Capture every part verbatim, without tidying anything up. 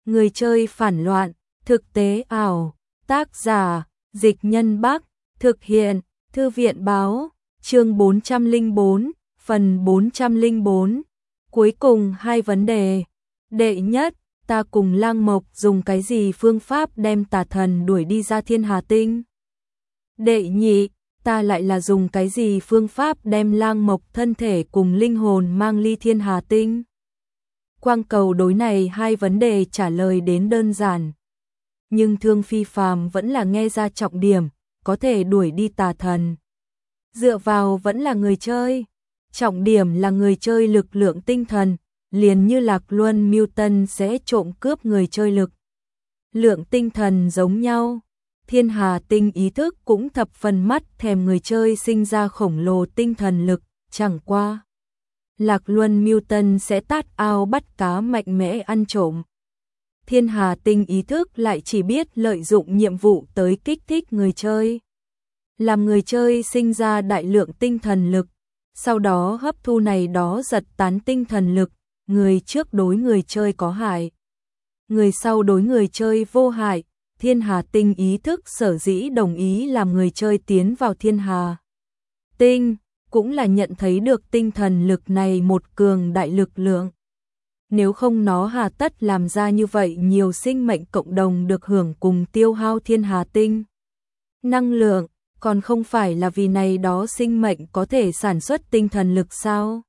Người chơi phản loạn, thực tế ảo, tác giả, Dịch Nhân Bắc, thực hiện, Thư viện báo, chương bốn trăm lẻ bốn, phần bốn trăm lẻ bốn. Cuối cùng hai vấn đề. Đệ nhất, ta cùng Lang Mộc dùng cái gì phương pháp đem tà thần đuổi đi ra Thiên Hà Tinh? Đệ nhị, ta lại là dùng cái gì phương pháp đem Lang Mộc thân thể cùng linh hồn mang ly Thiên Hà Tinh? Quang cầu đối này hai vấn đề trả lời đến đơn giản. Nhưng Thương Phi Phàm vẫn là nghe ra trọng điểm, có thể đuổi đi tà thần. Dựa vào vẫn là người chơi. Trọng điểm là người chơi lực lượng tinh thần, liền như Lạc Luân Mưu Tân sẽ trộm cướp người chơi lực lượng tinh thần giống nhau. Thiên Hà Tinh ý thức cũng thập phần mắt thèm người chơi sinh ra khổng lồ tinh thần lực, chẳng qua Lạc Luân Mưu Tân sẽ tát ao bắt cá mạnh mẽ ăn trộm. Thiên Hà Tinh ý thức lại chỉ biết lợi dụng nhiệm vụ tới kích thích người chơi, làm người chơi sinh ra đại lượng tinh thần lực, sau đó hấp thu này đó giật tán tinh thần lực, người trước đối người chơi có hại, người sau đối người chơi vô hại. Thiên Hà Tinh ý thức sở dĩ đồng ý làm người chơi tiến vào Thiên Hà Tinh, cũng là nhận thấy được tinh thần lực này một cường đại lực lượng. Nếu không nó hà tất làm ra như vậy nhiều sinh mệnh cộng đồng được hưởng cùng tiêu hao Thiên Hà Tinh năng lượng, còn không phải là vì này đó sinh mệnh có thể sản xuất tinh thần lực sao?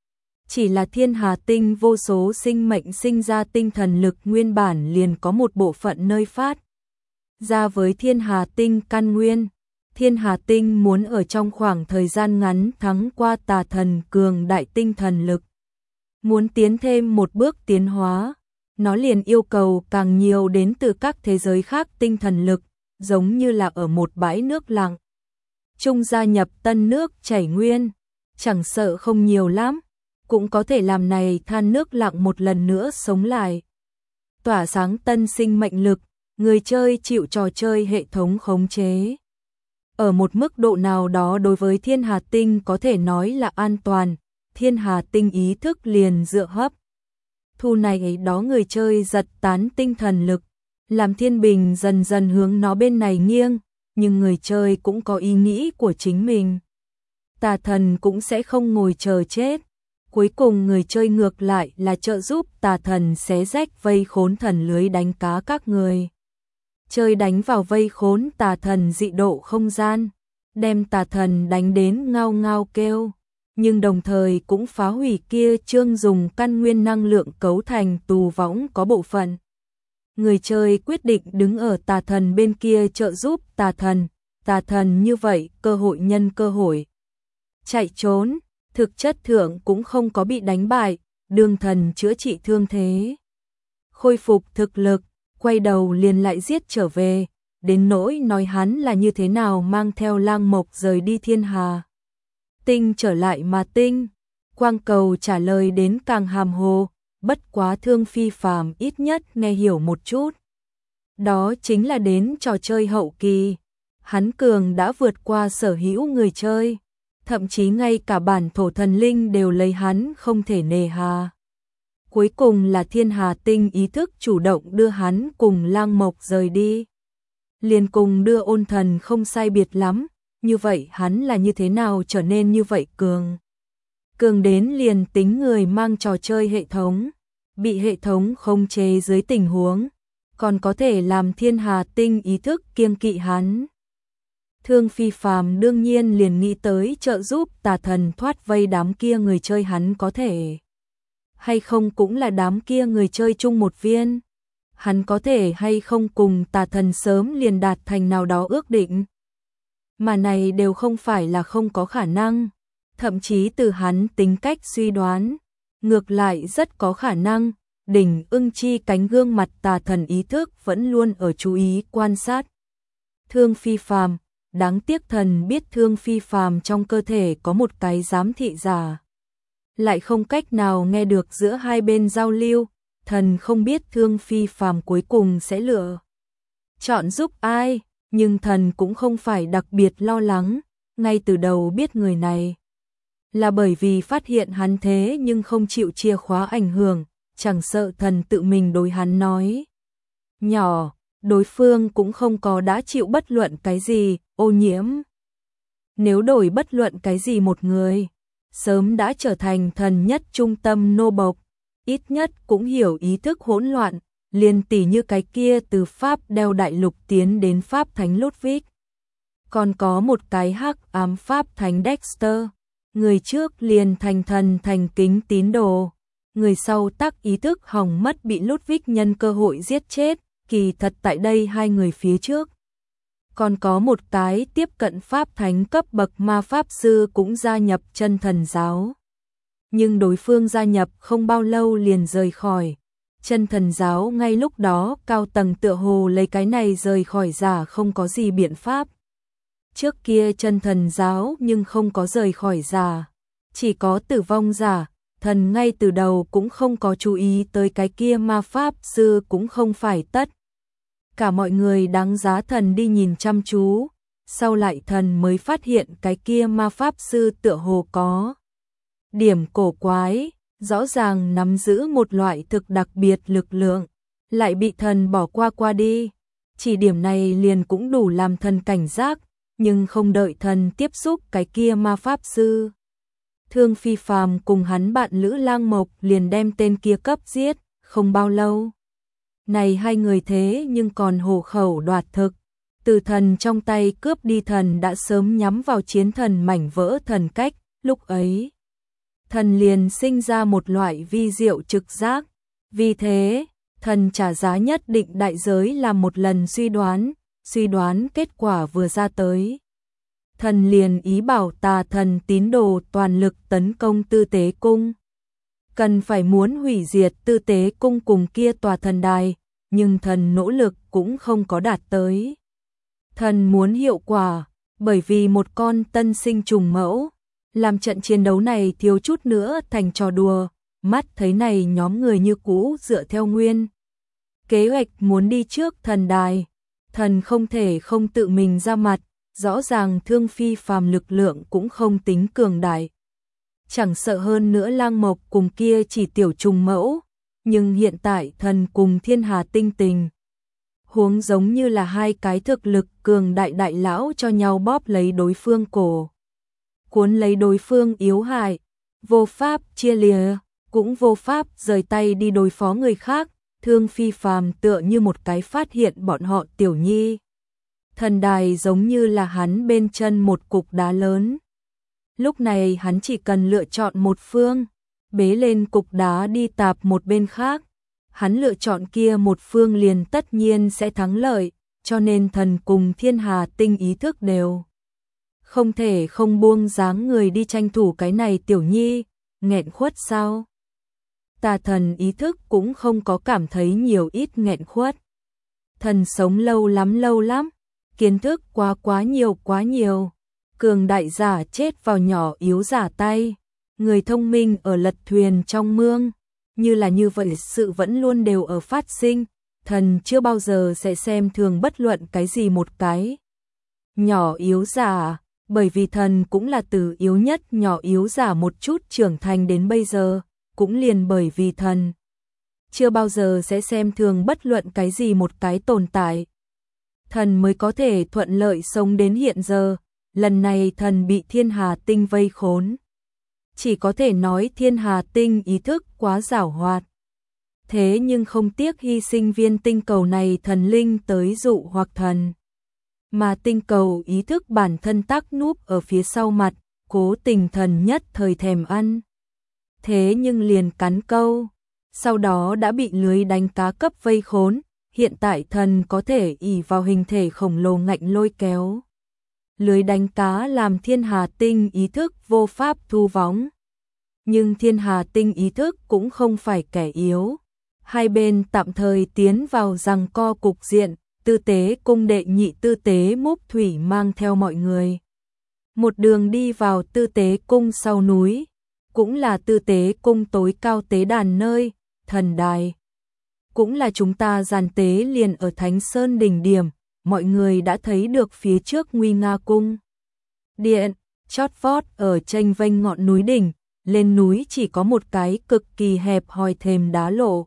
Chỉ là Thiên Hà Tinh vô số sinh mệnh sinh ra tinh thần lực nguyên bản liền có một bộ phận nơi phát ra với Thiên Hà Tinh căn nguyên. Thiên Hà Tinh muốn ở trong khoảng thời gian ngắn thắng qua tà thần cường đại tinh thần lực, muốn tiến thêm một bước tiến hóa, nó liền yêu cầu càng nhiều đến từ các thế giới khác tinh thần lực, giống như là ở một bãi nước lặng chung gia nhập tân nước chảy nguyên, chẳng sợ không nhiều lắm, cũng có thể làm này than nước lặng một lần nữa sống lại, tỏa sáng tân sinh mệnh lực. Người chơi chịu trò chơi hệ thống khống chế. Ở một mức độ nào đó đối với Thiên Hà Tinh có thể nói là an toàn, Thiên Hà Tinh ý thức liền dựa hấp thu này đó người chơi giật tán tinh thần lực, làm thiên bình dần dần hướng nó bên này nghiêng, nhưng người chơi cũng có ý nghĩ của chính mình. Tà thần cũng sẽ không ngồi chờ chết. Cuối cùng người chơi ngược lại là trợ giúp tà thần xé rách vây khốn thần lưới đánh cá các người chơi đánh vào vây khốn tà thần dị độ không gian, đem tà thần đánh đến ngao ngao kêu, nhưng đồng thời cũng phá hủy kia chương dùng căn nguyên năng lượng cấu thành tù võng có bộ phận. Người chơi quyết định đứng ở tà thần bên kia trợ giúp tà thần, tà thần như vậy cơ hội nhân cơ hội chạy trốn, thực chất thượng cũng không có bị đánh bại, đương thần chữa trị thương thế, khôi phục thực lực, quay đầu liền lại giết trở về, đến nỗi nói hắn là như thế nào mang theo Lang Mộc rời đi Thiên Hà Tinh trở lại mà tinh. Quang cầu trả lời đến càng hàm hồ, bất quá Thương Phi Phàm ít nhất nghe hiểu một chút. Đó chính là đến trò chơi hậu kỳ, hắn cường đã vượt qua sở hữu người chơi, thậm chí ngay cả bản thổ thần linh đều lấy hắn không thể nề hà. Cuối cùng là Thiên Hà Tinh ý thức chủ động đưa hắn cùng Lang Mộc rời đi. Liền cùng đưa ôn thần không sai biệt lắm, như vậy hắn là như thế nào trở nên như vậy cường. Cường đến liền tính người mang trò chơi hệ thống, bị hệ thống khống chế dưới tình huống, còn có thể làm Thiên Hà Tinh ý thức kiêng kỵ hắn. Thương Phi Phàm đương nhiên liền nghĩ tới trợ giúp tà thần thoát vây đám kia người chơi, hắn có thể hay không cũng là đám kia người chơi chung một viên, hắn có thể hay không cùng tà thần sớm liền đạt thành nào đó ước định, mà này đều không phải là không có khả năng, thậm chí từ hắn tính cách suy đoán, ngược lại rất có khả năng. Đỉnh Ưng Chi cánh gương mặt tà thần ý thức vẫn luôn ở chú ý quan sát Thương Phi Phàm, đáng tiếc thần biết Thương Phi Phàm trong cơ thể có một cái giám thị giả, lại không cách nào nghe được giữa hai bên giao lưu, thần không biết Thương Phi Phàm cuối cùng sẽ lựa chọn giúp ai, nhưng thần cũng không phải đặc biệt lo lắng, ngay từ đầu biết người này là bởi vì phát hiện hắn thế nhưng không chịu chìa khóa ảnh hưởng, chẳng sợ thần tự mình đối hắn nói. Nhỏ, đối phương cũng không có đã chịu bất luận cái gì, ô nhiễm. Nếu đổi bất luận cái gì một người, sớm đã trở thành thần nhất trung tâm nô bộc, ít nhất cũng hiểu ý thức hỗn loạn, liền tỉ như cái kia từ Pháp đeo đại lục tiến đến Pháp Thánh Ludwig. Còn có một cái hắc ám Pháp Thánh Dexter, người trước liền thành thần thành kính tín đồ, người sau tắc ý thức hỏng mất bị Ludwig nhân cơ hội giết chết, kỳ thật tại đây hai người phía trước. Còn có một cái tiếp cận Pháp Thánh cấp bậc ma Pháp Sư cũng gia nhập chân thần giáo. Nhưng đối phương gia nhập không bao lâu liền rời khỏi. Chân thần giáo ngay lúc đó cao tầng tựa hồ lấy cái này rời khỏi giả không có gì biện pháp. Trước kia chân thần giáo nhưng không có rời khỏi giả, chỉ có tử vong giả, thần ngay từ đầu cũng không có chú ý tới cái kia ma Pháp Sư cũng không phải tất. Cả mọi người đáng giá thần đi nhìn chăm chú, sau lại thần mới phát hiện cái kia ma Pháp Sư tựa hồ có điểm cổ quái, rõ ràng nắm giữ một loại thực đặc biệt lực lượng, lại bị thần bỏ qua qua đi. Chỉ điểm này liền cũng đủ làm thần cảnh giác, nhưng không đợi thần tiếp xúc cái kia ma Pháp Sư. Thương Phi Phàm cùng hắn bạn Lữ Lang Mộc liền đem tên kia cấp giết, không bao lâu. Này hai người thế nhưng còn hổ khẩu đoạt thực, từ thần trong tay cướp đi thần đã sớm nhắm vào chiến thần mảnh vỡ thần cách, lúc ấy. Thần liền sinh ra một loại vi diệu trực giác, vì thế, thần trả giá nhất định đại giới làm một lần suy đoán, suy đoán kết quả vừa ra tới. Thần liền ý bảo tà thần tín đồ toàn lực tấn công Tư Tế Cung. Cần phải muốn hủy diệt Tư Tế Cung cùng kia tòa thần đài, nhưng thần nỗ lực cũng không có đạt tới. Thần muốn hiệu quả, bởi vì một con tân sinh trùng mẫu, làm trận chiến đấu này thiếu chút nữa thành trò đùa, mắt thấy này nhóm người như cũ dựa theo nguyên. Kế hoạch muốn đi trước thần đài, thần không thể không tự mình ra mặt, rõ ràng Thương Phi Phàm lực lượng cũng không tính cường đại. Chẳng sợ hơn nữa Lang Mộc cùng kia chỉ tiểu trùng mẫu, nhưng hiện tại thần cùng Thiên Hà Tinh tình. Huống giống như là hai cái thực lực cường đại đại lão cho nhau bóp lấy đối phương cổ. Cuốn lấy đối phương yếu hại, vô pháp chia lìa, cũng vô pháp rời tay đi đối phó người khác. Thương Phi Phàm tựa như một cái phát hiện bọn họ tiểu nhi. Thần đài giống như là hắn bên chân một cục đá lớn. Lúc này hắn chỉ cần lựa chọn một phương, bế lên cục đá đi tạp một bên khác. Hắn lựa chọn kia một phương liền tất nhiên sẽ thắng lợi, cho nên thần cùng Thiên Hà Tinh ý thức đều. Không thể không buông dáng người đi tranh thủ cái này tiểu nhi, nghẹn khuất sao? Tà thần ý thức cũng không có cảm thấy nhiều ít nghẹn khuất. Thần sống lâu lắm lâu lắm, kiến thức quá quá nhiều quá nhiều. Cường đại giả chết vào nhỏ yếu giả tay, người thông minh ở lật thuyền trong mương, như là như vậy sự vẫn luôn đều ở phát sinh, thần chưa bao giờ sẽ xem thường bất luận cái gì một cái. Nhỏ yếu giả, bởi vì thần cũng là từ yếu nhất nhỏ yếu giả một chút trưởng thành đến bây giờ, cũng liền bởi vì thần chưa bao giờ sẽ xem thường bất luận cái gì một cái tồn tại. Thần mới có thể thuận lợi sống đến hiện giờ, lần này thần bị Thiên Hà Tinh vây khốn. Chỉ có thể nói Thiên Hà Tinh ý thức quá giảo hoạt. Thế nhưng không tiếc hy sinh viên tinh cầu này thần linh tới dụ hoặc thần. Mà tinh cầu ý thức bản thân tắc núp ở phía sau mặt, cố tình thần nhất thời thèm ăn. Thế nhưng liền cắn câu, sau đó đã bị lưới đánh cá cấp vây khốn, hiện tại thần có thể ỷ vào hình thể khổng lồ ngạnh lôi kéo. Lưới đánh cá làm Thiên Hà Tinh ý thức vô pháp thu vóng. Nhưng Thiên Hà Tinh ý thức cũng không phải kẻ yếu. Hai bên tạm thời tiến vào giằng co cục diện, Tư Tế Cung đệ nhị Tư Tế Múc Thủy mang theo mọi người. Một đường đi vào Tư Tế Cung sau núi, cũng là Tư Tế Cung tối cao tế đàn nơi, thần đài. Cũng là chúng ta giàn tế liền ở Thánh Sơn đỉnh điểm, mọi người đã thấy được phía trước nguy nga cung. Điện, chót vót ở chênh vênh ngọn núi đỉnh, lên núi chỉ có một cái cực kỳ hẹp hòi thềm đá lộ.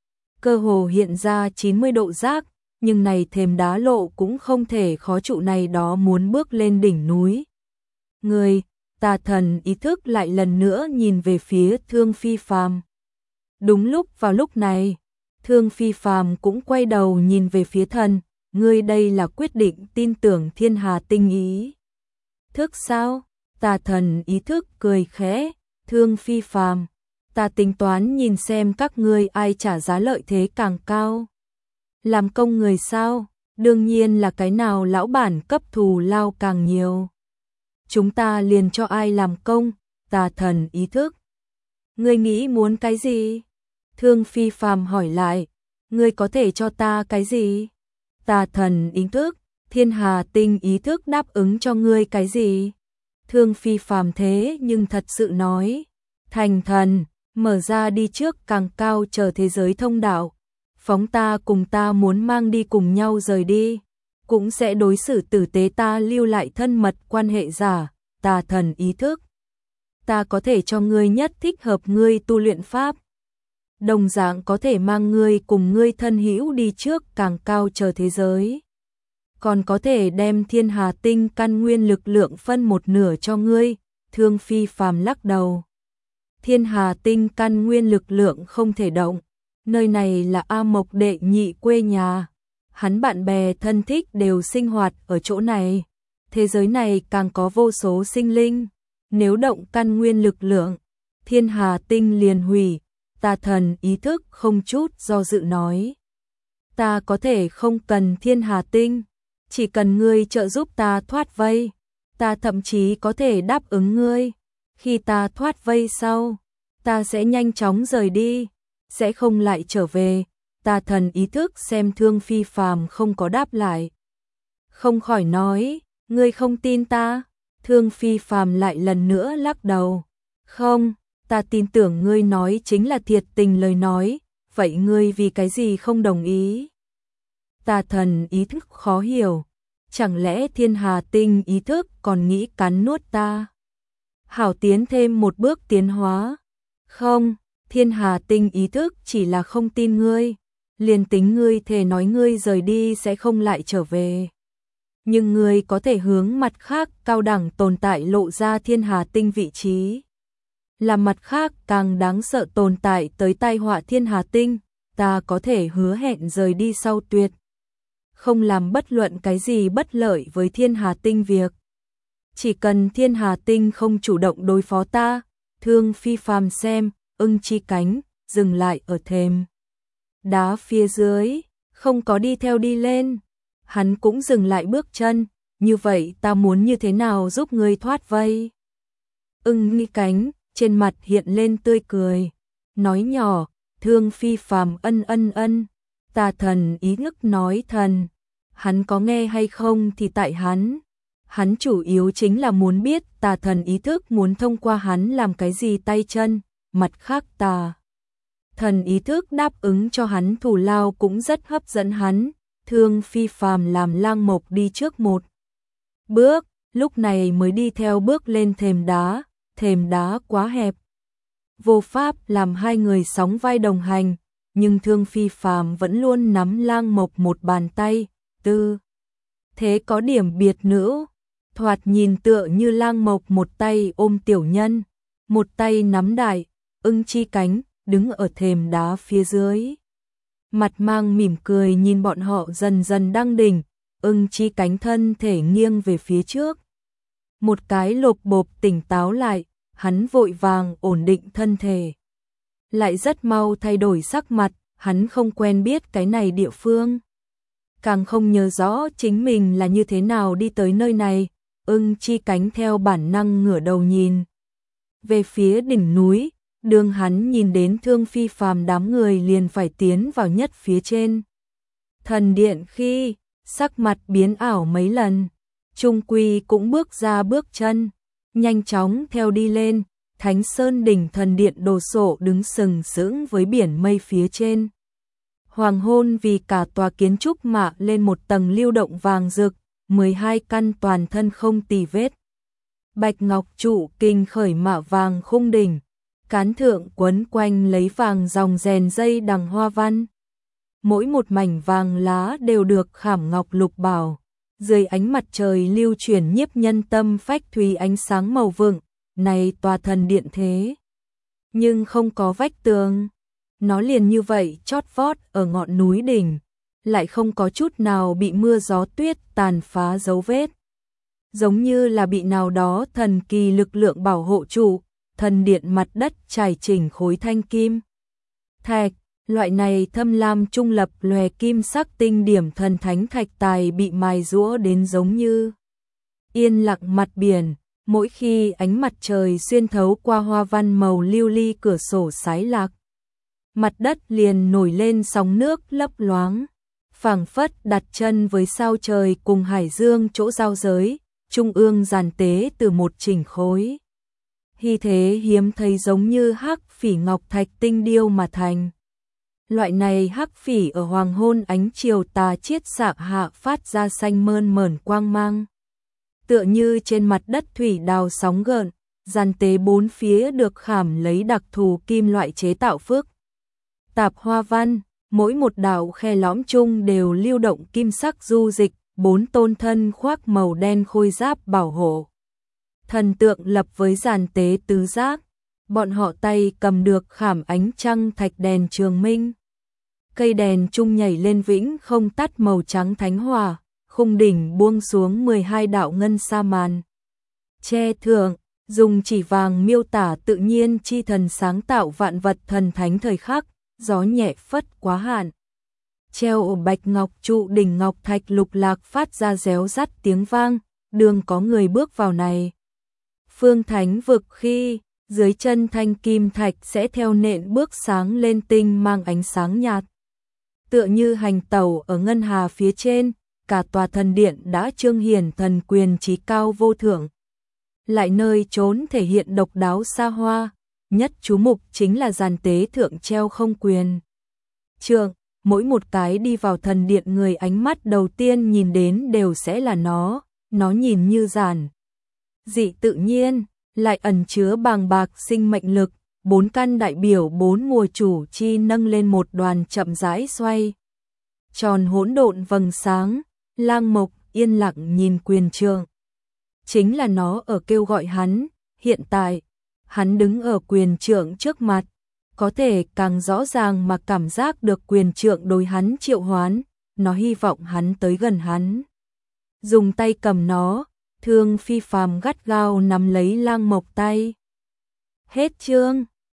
Cơ hồ hiện ra chín mươi độ dác, nhưng này thềm đá lộ cũng không thể khó trụ này đó muốn bước lên đỉnh núi. Người, tà thần ý thức lại lần nữa nhìn về phía Thương Phi Phàm. Đúng lúc vào lúc này, Thương Phi Phàm cũng quay đầu nhìn về phía thần, ngươi đây là quyết định tin tưởng Thiên Hà Tinh ý thức sao? Tà thần ý thức cười khẽ, Thương Phi Phàm, ta tính toán nhìn xem các ngươi ai trả giá lợi thế càng cao. Làm công người sao? Đương nhiên là cái nào lão bản cấp thù lao càng nhiều. Chúng ta liền cho ai làm công, tà thần ý thức. Ngươi nghĩ muốn cái gì? Thương Phi Phàm hỏi lại, ngươi có thể cho ta cái gì? Tà thần ý thức, Thiên Hà Tinh ý thức đáp ứng cho ngươi cái gì? Thương Phi Phàm thế nhưng thật sự nói, thành thần, mở ra đi trước càng cao chờ thế giới thông đạo, phóng ta cùng ta muốn mang đi cùng nhau rời đi, cũng sẽ đối xử tử tế ta lưu lại thân mật quan hệ giả, tà thần ý thức. Ta có thể cho ngươi nhất thích hợp ngươi tu luyện pháp. Đồng dạng có thể mang ngươi cùng ngươi thân hữu đi trước càng cao chờ thế giới. Còn có thể đem Thiên Hà Tinh căn nguyên lực lượng phân một nửa cho ngươi, Thương Phi Phàm lắc đầu. Thiên Hà Tinh căn nguyên lực lượng không thể động, nơi này là A Mộc đệ nhị quê nhà. Hắn bạn bè thân thích đều sinh hoạt ở chỗ này. Thế giới này càng có vô số sinh linh. Nếu động căn nguyên lực lượng, Thiên Hà Tinh liền hủy. Tà thần ý thức không chút do dự nói. Ta có thể không cần Thiên Hà Tinh, chỉ cần ngươi trợ giúp ta thoát vây. Ta thậm chí có thể đáp ứng ngươi. Khi ta thoát vây sau, ta sẽ nhanh chóng rời đi, sẽ không lại trở về. Tà thần ý thức xem Thương Phi Phàm không có đáp lại, không khỏi nói, ngươi không tin ta? Thương Phi Phàm lại lần nữa lắc đầu. Không, ta tin tưởng ngươi nói chính là thiệt tình lời nói, vậy ngươi vì cái gì không đồng ý? Tà thần ý thức khó hiểu, chẳng lẽ Thiên Hà Tinh ý thức còn nghĩ cắn nuốt ta? Hảo tiến thêm một bước tiến hóa. Không, Thiên Hà Tinh ý thức chỉ là không tin ngươi, liền tính ngươi thề nói ngươi rời đi sẽ không lại trở về. Nhưng ngươi có thể hướng mặt khác cao đẳng tồn tại lộ ra Thiên Hà Tinh vị trí. Làm mặt khác càng đáng sợ tồn tại tới tai họa Thiên Hà Tinh, ta có thể hứa hẹn rời đi sau tuyệt. Không làm bất luận cái gì bất lợi với Thiên Hà Tinh việc. Chỉ cần Thiên Hà Tinh không chủ động đối phó ta, Thương Phi Phàm xem, ưng chi cánh, dừng lại ở thềm đá phía dưới, không có đi theo đi lên. Hắn cũng dừng lại bước chân, như vậy ta muốn như thế nào giúp ngươi thoát vây? Ưng nghi cánh, trên mặt hiện lên tươi cười, nói nhỏ, Thương Phi Phàm ân ân ân, tà thần ý thức nói thần, hắn có nghe hay không thì tại hắn. Hắn chủ yếu chính là muốn biết tà thần ý thức muốn thông qua hắn làm cái gì tay chân, mặt khác tà thần ý thức đáp ứng cho hắn thù lao cũng rất hấp dẫn hắn. Thương Phi Phàm làm Lang Mộc đi trước một bước, lúc này mới đi theo bước lên thềm đá, thềm đá quá hẹp, vô pháp làm hai người sóng vai đồng hành, nhưng Thương Phi Phàm vẫn luôn nắm Lang Mộc một bàn tay, tư thế có điểm biệt nữ, thoạt nhìn tựa như Lang Mộc một tay ôm tiểu nhân, một tay nắm đại ưng chi cánh, đứng ở thềm đá phía dưới. Mặt mang mỉm cười nhìn bọn họ dần dần đăng đỉnh, ưng chi cánh thân thể nghiêng về phía trước. Một cái lộp bộp tỉnh táo lại, hắn vội vàng ổn định thân thể. Lại rất mau thay đổi sắc mặt, hắn không quen biết cái này địa phương. Càng không nhớ rõ chính mình là như thế nào đi tới nơi này, ưng chi cánh theo bản năng ngửa đầu nhìn về phía đỉnh núi. Đường hắn nhìn đến Thương Phi Phàm đám người liền phải tiến vào nhất phía trên thần điện khi sắc mặt biến ảo mấy lần, trung quy cũng bước ra bước chân, nhanh chóng theo đi lên. Thánh Sơn đỉnh thần điện đồ sộ đứng sừng sững với biển mây phía trên. Hoàng hôn vì cả tòa kiến trúc mạ lên một tầng lưu động vàng rực, mười hai căn toàn thân không tì vết. Bạch ngọc trụ kinh khởi mạ vàng khung đỉnh, cán thượng quấn quanh lấy vàng dòng rèn dây đằng hoa văn. Mỗi một mảnh vàng lá đều được khảm ngọc lục bảo, dưới ánh mặt trời lưu chuyển nhiếp nhân tâm phách thủy ánh sáng màu vượng, này tòa thần điện thế. Nhưng không có vách tường, nó liền như vậy chót vót ở ngọn núi đỉnh, lại không có chút nào bị mưa gió tuyết tàn phá dấu vết. Giống như là bị nào đó thần kỳ lực lượng bảo hộ trụ, thần điện mặt đất trải chỉnh khối thanh kim. Thạch, loại này thâm lam trung lập lòe kim sắc tinh điểm thần thánh thạch tài bị mài giũa đến giống như yên lặng mặt biển, mỗi khi ánh mặt trời xuyên thấu qua hoa văn màu lưu ly cửa sổ sái lạc. Mặt đất liền nổi lên sóng nước lấp loáng, phảng phất đặt chân với sao trời cùng hải dương chỗ giao giới, trung ương giàn tế từ một chỉnh khối. Hy thế hiếm thấy giống như hắc phỉ ngọc thạch tinh điêu mà thành. Loại này hắc phỉ ở hoàng hôn ánh chiều tà chiết xạ hạ phát ra xanh mơn mởn quang mang. Tựa như trên mặt đất thủy đào sóng gợn, giàn tế bốn phía được khảm lấy đặc thù kim loại chế tạo phức tạp hoa văn, mỗi một đạo khe lõm chung đều lưu động kim sắc du dịch, bốn tôn thân khoác màu đen khôi giáp bảo hộ. Thần tượng lập với giàn tế tứ giác, bọn họ tay cầm được khảm ánh trăng thạch đèn trường minh. Cây đèn chung nhảy lên vĩnh không tắt màu trắng thánh hỏa, khung đỉnh buông xuống mười hai đạo ngân sa màn. Che thượng, dùng chỉ vàng miêu tả tự nhiên chi thần sáng tạo vạn vật thần thánh thời khắc, gió nhẹ phất quá hạn. Treo ở bạch ngọc trụ đỉnh ngọc thạch lục lạc phát ra réo rắt tiếng vang, đường có người bước vào này. Phương thánh vực khi, dưới chân thanh kim thạch sẽ theo nện bước sáng lên tinh mang ánh sáng nhạt. Tựa như hành tẩu ở ngân hà phía trên, cả tòa thần điện đã trương hiển thần quyền trí cao vô thượng. Lại nơi trốn thể hiện độc đáo xa hoa, nhất chú mục chính là giàn tế thượng treo không quyền trượng, mỗi một cái đi vào thần điện người ánh mắt đầu tiên nhìn đến đều sẽ là nó, nó nhìn như giản dị tự nhiên, lại ẩn chứa bàng bạc sinh mệnh lực, bốn căn đại biểu bốn mùa chủ chi nâng lên một đoàn chậm rãi xoay. Tròn hỗn độn vầng sáng, Lang Mộc yên lặng nhìn quyền trượng. Chính là nó ở kêu gọi hắn, hiện tại, hắn đứng ở quyền trượng trước mặt, có thể càng rõ ràng mà cảm giác được quyền trượng đối hắn triệu hoán, nó hy vọng hắn tới gần hắn. Dùng tay cầm nó, Thương Phi phàm gắt gao nắm lấy Lang Mộc tay. Hết chương.